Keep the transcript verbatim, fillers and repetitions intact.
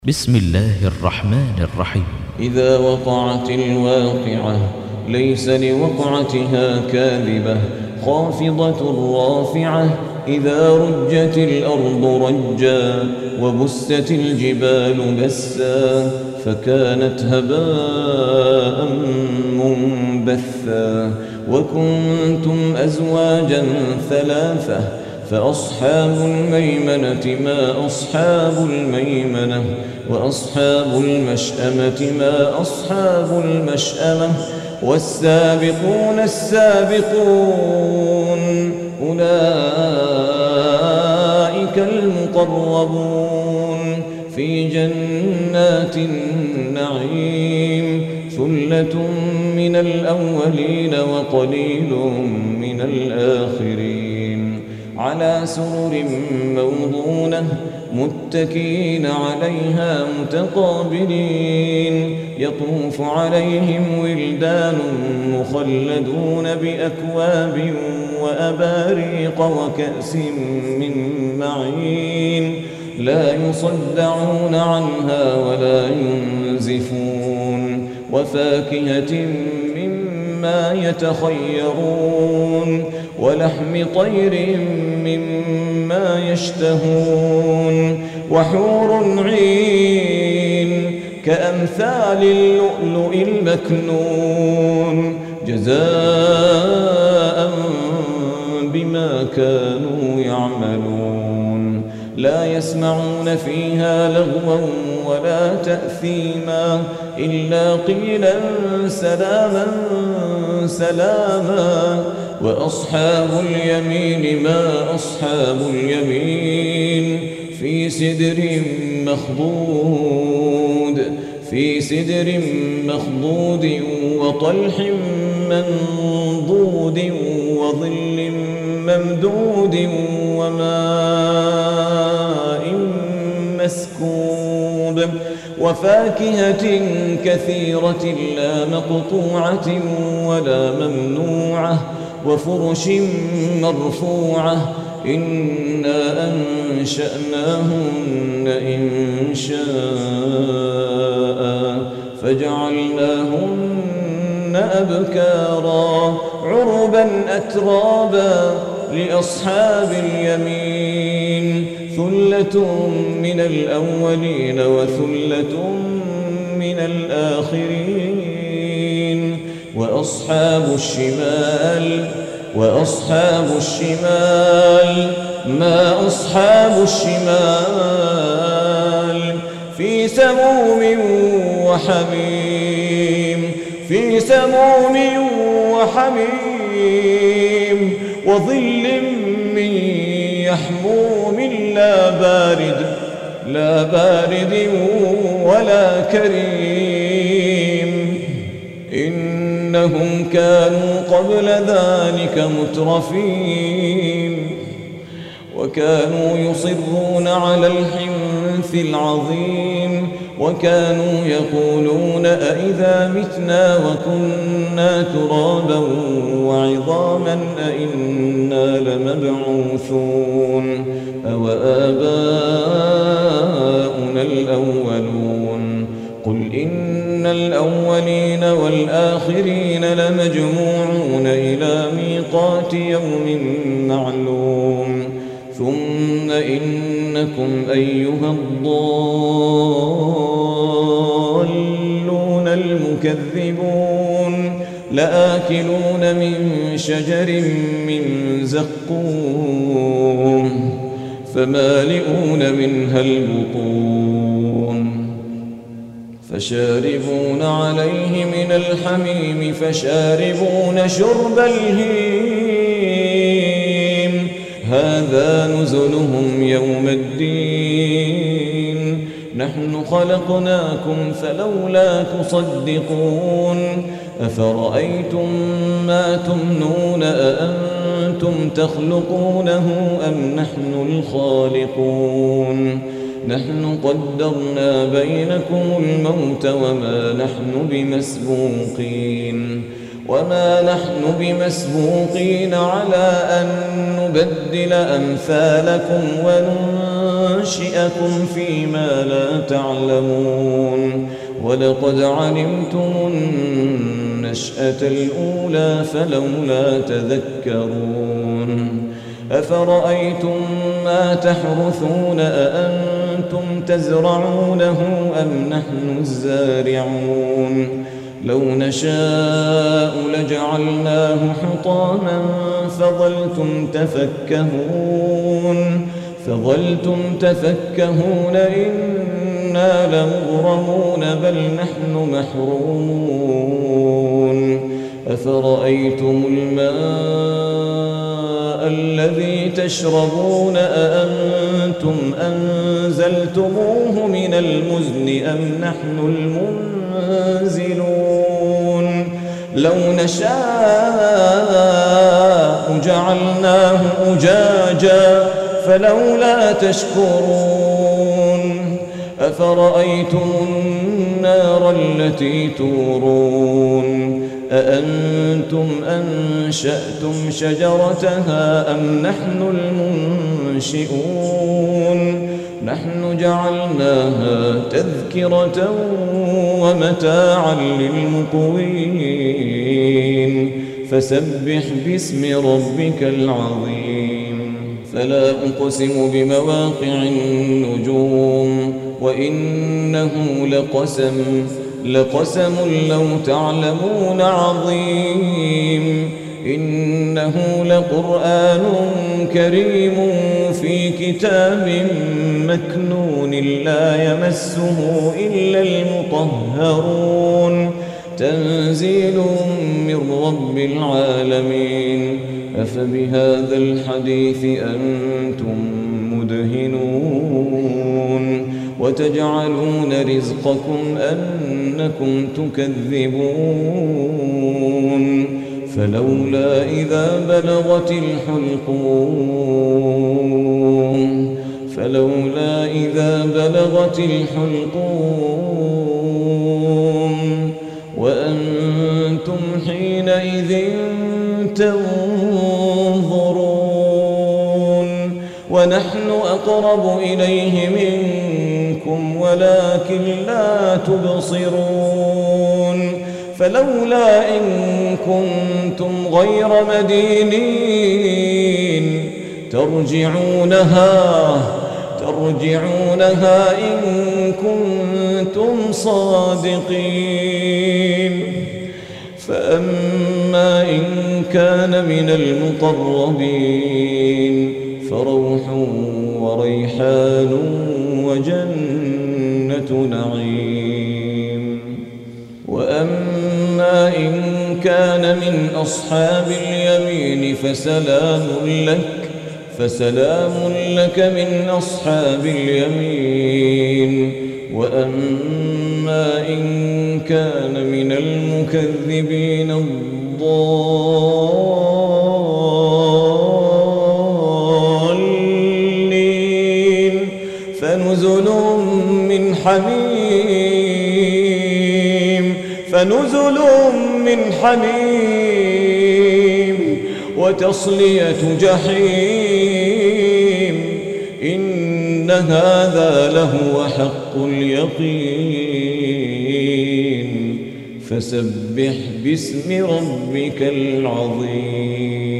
بسم الله الرحمن الرحيم. إذا وقعت الواقعة ليس لوقعتها كاذبة خافضة رافعة إذا رجت الأرض رجا وبست الجبال بسا فكانت هباء منبثا وكنتم أزواجا ثلاثة فأصحاب الميمنة ما أصحاب الميمنة وأصحاب المشأمة ما أصحاب المشأمة والسابقون السابقون أولئك المقربون في جنات النعيم ثلة من الأولين وقليل من الآخرين على سرر موضونة متكئين عليها متقابلين يطوف عليهم ولدان مخلدون بأكواب وأباريق وكأس من معين لا يصدعون عنها ولا ينزفون وفاكهة مما يتخيرون ولحم طير مما يشتهون وحور عين كأمثال اللؤلؤ المكنون جزاء بما كانوا يعملون لا يسمعون فيها لغوا ولا تأثيما إلا قيلا سلاما سلاما وأصحاب اليمين ما أصحاب اليمين في سدر مخضود في سدر مخضود وطلح منضود وظل ممدود وماء مسكوب وفاكهة كثيرة لا مقطوعة ولا ممنوعة وفرش مرفوعة إنا أنشأناهن إنشاء فجعلناهن أبكارا عربا أترابا لأصحاب اليمين ثلة من الأولين وثلة من الآخرين وأصحاب الشمال وأصحاب الشمال ما أصحاب الشمال في سموم وحميم في سموم وحميم وظل من يحموم لا بارد لا بارد ولا كريم إنهم كانوا قبل ذلك مترفين وكانوا يصرون على الحنث العظيم وكانوا يقولون أئذا متنا وكنا ترابا وعظاما أئنا لمبعوثون أو آباؤنا الأولون قل إن الأولين والآخرين لمجموعون إلى ميقات يوم معلوم ثم إنكم أيها الضالون المكذبون لآكلون من شجر من زقوم فمالئون منها البطون فشاربون عليه من الحميم فشاربون شرب الهيم هذا نزلهم يوم الدين نحن خلقناكم فلولا تصدقون أفرأيتم ما تمنون أأنتم تخلقونه أم نحن الخالقون نحن قدرنا بينكم الموت وما نحن بمسبوقين وما نحن بمسبوقين على أن نبدل أمثالكم وننشئكم ينشئكم فيما لا تعلمون ولقد علمتم النشأة الأولى فلولا تذكرون أفرأيتم ما تحرثون أأنتم تزرعونه أم نحن الزارعون لو نشاء لجعلناه حطاما فظلتم تفكهون فظلتم تفكهون إنا لمغرمون بل نحن محرومون أفرأيتم الماء الذي تشربون أأنتم أنزلتموه من المزن أم نحن المنزلون لو نشاء جعلناه أجاجا فلولا تشكرون أفرأيتم النار التي تورون أأنتم أنشأتم شجرتها أم نحن المنشئون نحن جعلناها تذكرة ومتاعا للمقوين فسبح باسم ربك العظيم فلا أقسم بمواقع النجوم وإنه لقسم لقسم لو تعلمون عظيم إنه لقرآن كريم في كتاب مكنون لا يمسه إلا المطهرون تنزيل من رب العالمين أفبهذا الحديث أنتم مدهنون وتجعلون رزقكم أنكم تكذبون فلولا إذا بلغت الحلقوم فلولا إذا بلغت الحلقوم وأنتم حينئذ تنظرون ونحن أقرب إليه منكم ولكن لا تبصرون فلولا إن كنتم غير مدينين ترجعونها ترجعونها إن كنتم صادقين فأما إن كان من المقربين فروح وريحان وجنة نعيم وأما إن كان من أصحاب اليمين فسلام لك فسلام لك من أصحاب اليمين وأما إن كان من المكذبين الضالين فنزل من حميم فنزل من حميم وتصلية جحيم إن هذا لهو حق اليقين فسبح باسم ربك العظيم